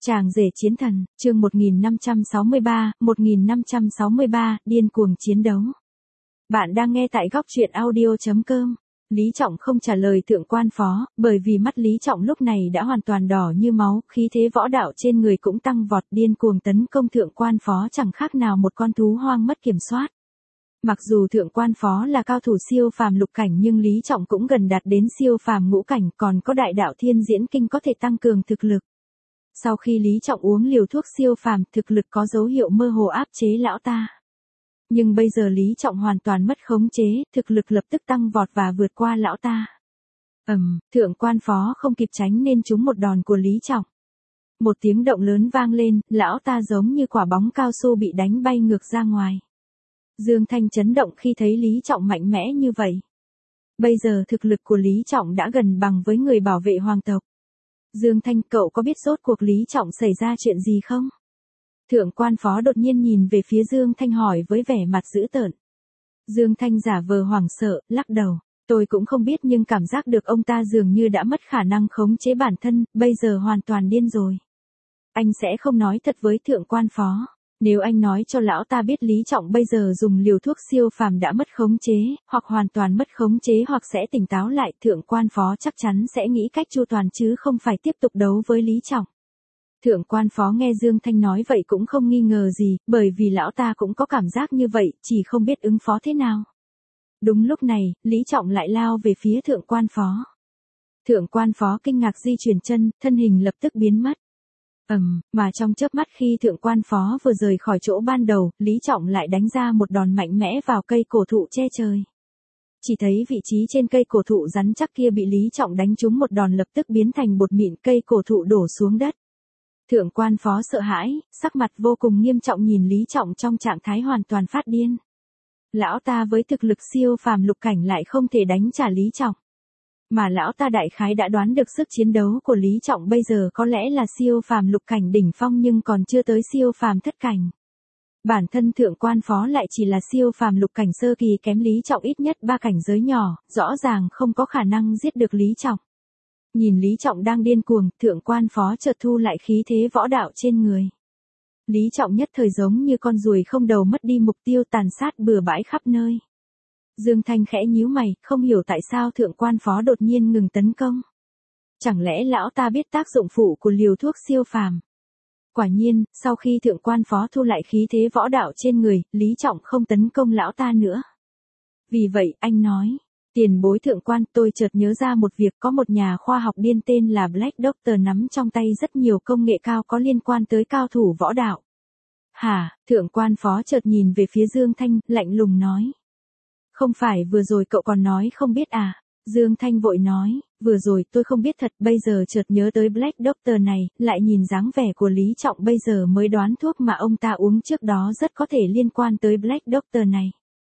Chàng rể chiến thần, chương 1563, điên cuồng chiến đấu. Bạn đang nghe tại góc truyện audio.com. Lý Trọng không trả lời thượng quan phó, bởi vì mắt Lý Trọng lúc này đã hoàn toàn đỏ như máu, khí thế võ đạo trên người cũng tăng vọt, điên cuồng tấn công thượng quan phó chẳng khác nào một con thú hoang mất kiểm soát. Mặc dù thượng quan phó là cao thủ siêu phàm lục cảnh nhưng Lý Trọng cũng gần đạt đến siêu phàm ngũ cảnh, còn có đại đạo thiên diễn kinh có thể tăng cường thực lực. Sau khi Lý Trọng uống liều thuốc siêu phàm, thực lực có dấu hiệu mơ hồ áp chế lão ta. Nhưng bây giờ Lý Trọng hoàn toàn mất khống chế, thực lực lập tức tăng vọt và vượt qua lão ta. Thượng quan phó không kịp tránh nên trúng một đòn của Lý Trọng. Một tiếng động lớn vang lên, lão ta giống như quả bóng cao su bị đánh bay ngược ra ngoài. Dương Thanh chấn động khi thấy Lý Trọng mạnh mẽ như vậy. Bây giờ thực lực của Lý Trọng đã gần bằng với người bảo vệ hoàng tộc. Dương Thanh, cậu có biết rốt cuộc Lý Trọng xảy ra chuyện gì không? Thượng quan phó đột nhiên nhìn về phía Dương Thanh hỏi với vẻ mặt dữ tợn. Dương Thanh giả vờ hoảng sợ, lắc đầu. Tôi cũng không biết nhưng cảm giác được ông ta dường như đã mất khả năng khống chế bản thân, bây giờ hoàn toàn điên rồi. Anh sẽ không nói thật với thượng quan phó. Nếu anh nói cho lão ta biết Lý Trọng bây giờ dùng liều thuốc siêu phàm đã mất khống chế, hoặc hoàn toàn mất khống chế hoặc sẽ tỉnh táo lại, thượng quan phó chắc chắn sẽ nghĩ cách chu toàn chứ không phải tiếp tục đấu với Lý Trọng. Thượng quan phó nghe Dương Thanh nói vậy cũng không nghi ngờ gì, bởi vì lão ta cũng có cảm giác như vậy, chỉ không biết ứng phó thế nào. Đúng lúc này, Lý Trọng lại lao về phía thượng quan phó. Thượng quan phó kinh ngạc di chuyển chân, thân hình lập tức biến mất. Mà trong chớp mắt khi thượng quan phó vừa rời khỏi chỗ ban đầu, Lý Trọng lại đánh ra một đòn mạnh mẽ vào cây cổ thụ che trời. Chỉ thấy vị trí trên cây cổ thụ rắn chắc kia bị Lý Trọng đánh trúng một đòn lập tức biến thành bột mịn, cây cổ thụ đổ xuống đất. Thượng quan phó sợ hãi, sắc mặt vô cùng nghiêm trọng nhìn Lý Trọng trong trạng thái hoàn toàn phát điên. Lão ta với thực lực siêu phàm lục cảnh lại không thể đánh trả Lý Trọng. Mà lão ta đại khái đã đoán được sức chiến đấu của Lý Trọng bây giờ có lẽ là siêu phàm lục cảnh đỉnh phong nhưng còn chưa tới siêu phàm thất cảnh. Bản thân thượng quan phó lại chỉ là siêu phàm lục cảnh sơ kỳ, kém Lý Trọng ít nhất 3 cảnh giới nhỏ, rõ ràng không có khả năng giết được Lý Trọng. Nhìn Lý Trọng đang điên cuồng, thượng quan phó chợt thu lại khí thế võ đạo trên người. Lý Trọng nhất thời giống như con ruồi không đầu mất đi mục tiêu, tàn sát bừa bãi khắp nơi. Dương Thanh khẽ nhíu mày, không hiểu tại sao thượng quan phó đột nhiên ngừng tấn công. Chẳng lẽ lão ta biết tác dụng phụ của liều thuốc siêu phàm? Quả nhiên, sau khi thượng quan phó thu lại khí thế võ đạo trên người, Lý Trọng không tấn công lão ta nữa. Vì vậy, anh nói, tiền bối thượng quan, tôi chợt nhớ ra một việc, có một nhà khoa học điên tên là Black Doctor nắm trong tay rất nhiều công nghệ cao có liên quan tới cao thủ võ đạo. Hả? Thượng quan phó chợt nhìn về phía Dương Thanh, lạnh lùng nói. Không phải vừa rồi cậu còn nói không biết à? Dương Thanh vội nói, vừa rồi tôi không biết thật, bây giờ chợt nhớ tới Black Doctor này, lại nhìn dáng vẻ của Lý Trọng bây giờ mới đoán thuốc mà ông ta uống trước đó rất có thể liên quan tới Black Doctor này.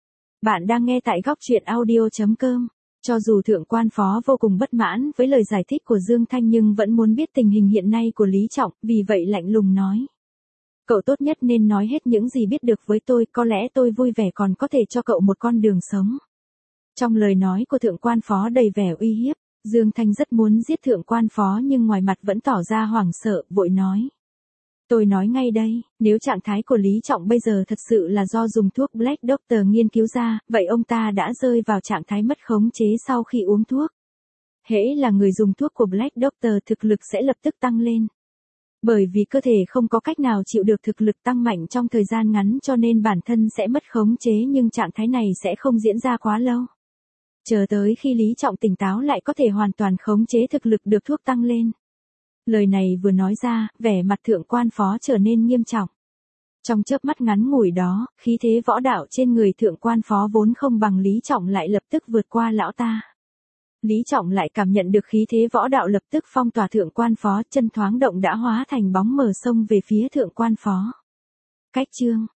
Bạn đang nghe tại góc truyện audio.com. Cho dù thượng quan phó vô cùng bất mãn với lời giải thích của Dương Thanh nhưng vẫn muốn biết tình hình hiện nay của Lý Trọng, vì vậy lạnh lùng nói. Cậu tốt nhất nên nói hết những gì biết được với tôi, có lẽ tôi vui vẻ còn có thể cho cậu một con đường sống. Trong lời nói của thượng quan phó đầy vẻ uy hiếp, Dương Thanh rất muốn giết thượng quan phó nhưng ngoài mặt vẫn tỏ ra hoảng sợ, vội nói. Tôi nói ngay đây, nếu trạng thái của Lý Trọng bây giờ thật sự là do dùng thuốc Black Doctor nghiên cứu ra, vậy ông ta đã rơi vào trạng thái mất khống chế sau khi uống thuốc. Hễ là người dùng thuốc của Black Doctor thực lực sẽ lập tức tăng lên. Bởi vì cơ thể không có cách nào chịu được thực lực tăng mạnh trong thời gian ngắn cho nên bản thân sẽ mất khống chế nhưng trạng thái này sẽ không diễn ra quá lâu. Chờ tới khi Lý Trọng tỉnh táo lại có thể hoàn toàn khống chế thực lực được thuốc tăng lên. Lời này vừa nói ra, vẻ mặt thượng quan phó trở nên nghiêm trọng. Trong chớp mắt ngắn ngủi đó, khí thế võ đạo trên người thượng quan phó vốn không bằng Lý Trọng lại lập tức vượt qua lão ta. Lý Trọng lại cảm nhận được khí thế võ đạo lập tức phong tỏa thượng quan phó, chân thoáng động đã hóa thành bóng mờ xông về phía thượng quan phó. Cách chương